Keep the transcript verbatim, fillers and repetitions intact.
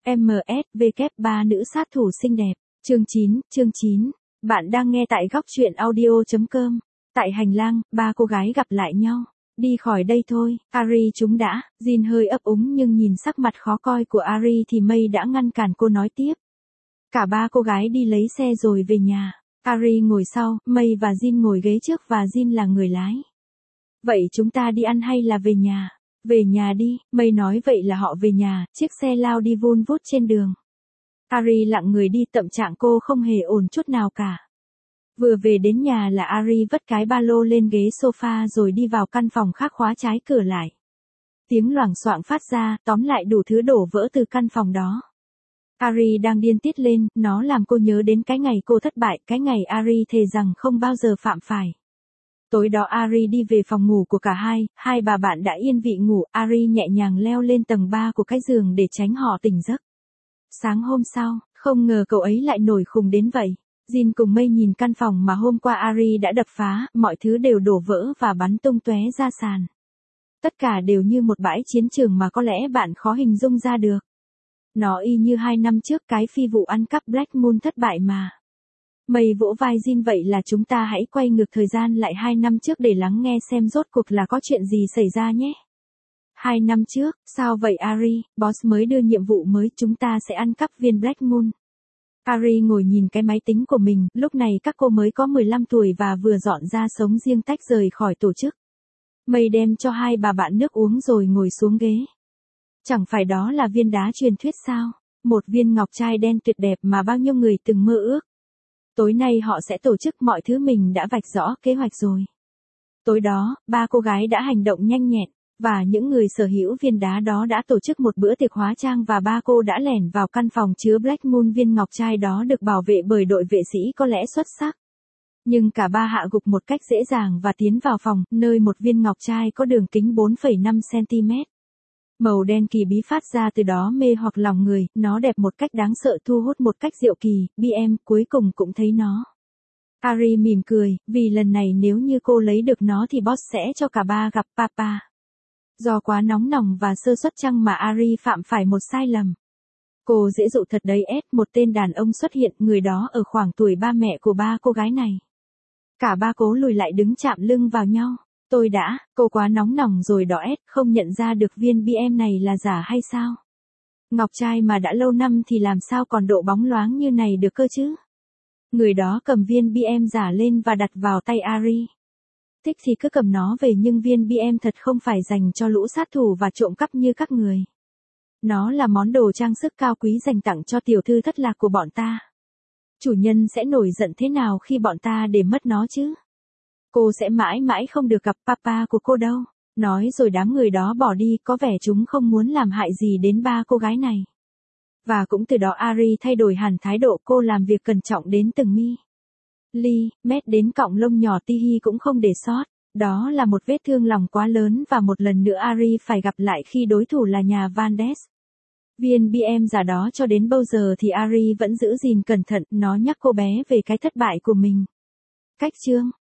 M S V ba nữ sát thủ xinh đẹp. Chương chín, chương chín. Bạn đang nghe tại góc truyện audio chấm com. Tại hành lang, ba cô gái gặp lại nhau. Đi khỏi đây thôi, Ari chúng đã. Jin hơi ấp úng nhưng nhìn sắc mặt khó coi của Ari thì Mây đã ngăn cản cô nói tiếp. Cả ba cô gái đi lấy xe rồi về nhà. Ari ngồi sau, Mây và Jin ngồi ghế trước và Jin là người lái. Vậy chúng ta đi ăn hay là về nhà? Về nhà đi, Mây nói vậy là họ về nhà, chiếc xe lao đi vun vút trên đường. Ari lặng người đi, tâm trạng cô không hề ổn chút nào cả. Vừa về đến nhà là Ari vất cái ba lô lên ghế sofa rồi đi vào căn phòng khác khóa trái cửa lại. Tiếng loảng xoảng phát ra, tóm lại đủ thứ đổ vỡ từ căn phòng đó. Ari đang điên tiết lên, nó làm cô nhớ đến cái ngày cô thất bại, cái ngày Ari thề rằng không bao giờ phạm phải. Tối đó Ari đi về phòng ngủ của cả hai, hai bà bạn đã yên vị ngủ, Ari nhẹ nhàng leo lên tầng ba của cái giường để tránh họ tỉnh giấc. Sáng hôm sau, không ngờ cậu ấy lại nổi khùng đến vậy. Jin cùng Mây nhìn căn phòng mà hôm qua Ari đã đập phá, mọi thứ đều đổ vỡ và bắn tung tóe ra sàn. Tất cả đều như một bãi chiến trường mà có lẽ bạn khó hình dung ra được. Nó y như hai năm trước cái phi vụ ăn cắp Black Moon thất bại mà. Mây vỗ vai Jin, vậy là chúng ta hãy quay ngược thời gian lại hai năm trước để lắng nghe xem rốt cuộc là có chuyện gì xảy ra nhé. Hai năm trước, sao vậy Ari, boss mới đưa nhiệm vụ mới, chúng ta sẽ ăn cắp viên Black Moon. Ari ngồi nhìn cái máy tính của mình, lúc này các cô mới có mười lăm tuổi và vừa dọn ra sống riêng tách rời khỏi tổ chức. Mây đem cho hai bà bạn nước uống rồi ngồi xuống ghế. Chẳng phải đó là viên đá truyền thuyết sao? Một viên ngọc trai đen tuyệt đẹp mà bao nhiêu người từng mơ ước. Tối nay họ sẽ tổ chức mọi thứ, mình đã vạch rõ kế hoạch rồi. Tối đó, ba cô gái đã hành động nhanh nhẹn, và những người sở hữu viên đá đó đã tổ chức một bữa tiệc hóa trang và ba cô đã lẻn vào căn phòng chứa Black Moon. Viên ngọc trai đó được bảo vệ bởi đội vệ sĩ có lẽ xuất sắc. Nhưng cả ba hạ gục một cách dễ dàng và tiến vào phòng, nơi một viên ngọc trai có đường kính bốn phẩy năm xăng-ti-mét. Màu đen kỳ bí phát ra từ đó mê hoặc lòng người, nó đẹp một cách đáng sợ, thu hút một cách diệu kỳ, bê em cuối cùng cũng thấy nó. Ari mỉm cười, vì lần này nếu như cô lấy được nó thì boss sẽ cho cả ba gặp papa. Do quá nóng nòng và sơ suất chăng mà Ari phạm phải một sai lầm. Cô dễ dụ thật đấy, ép một tên đàn ông xuất hiện, người đó ở khoảng tuổi ba mẹ của ba cô gái này. Cả ba cố lùi lại đứng chạm lưng vào nhau. Tôi đã, cô quá nóng nòng rồi đó, ép không nhận ra được viên bê em này là giả hay sao? Ngọc trai mà đã lâu năm thì làm sao còn độ bóng loáng như này được cơ chứ? Người đó cầm viên bê em giả lên và đặt vào tay Ari. Thích thì cứ cầm nó về, nhưng viên bê em thật không phải dành cho lũ sát thủ và trộm cắp như các người. Nó là món đồ trang sức cao quý dành tặng cho tiểu thư thất lạc của bọn ta. Chủ nhân sẽ nổi giận thế nào khi bọn ta để mất nó chứ? Cô sẽ mãi mãi không được gặp papa của cô đâu. Nói rồi đám người đó bỏ đi, có vẻ chúng không muốn làm hại gì đến ba cô gái này. Và cũng từ đó Ari thay đổi hẳn thái độ, cô làm việc cẩn trọng đến từng mi li mét, đến cọng lông nhỏ ti hi cũng không để sót. Đó là một vết thương lòng quá lớn và một lần nữa Ari phải gặp lại khi đối thủ là nhà Van Ness. Viên bê em giả đó cho đến bao giờ thì Ari vẫn giữ gìn cẩn thận, nó nhắc cô bé về cái thất bại của mình. Cách chương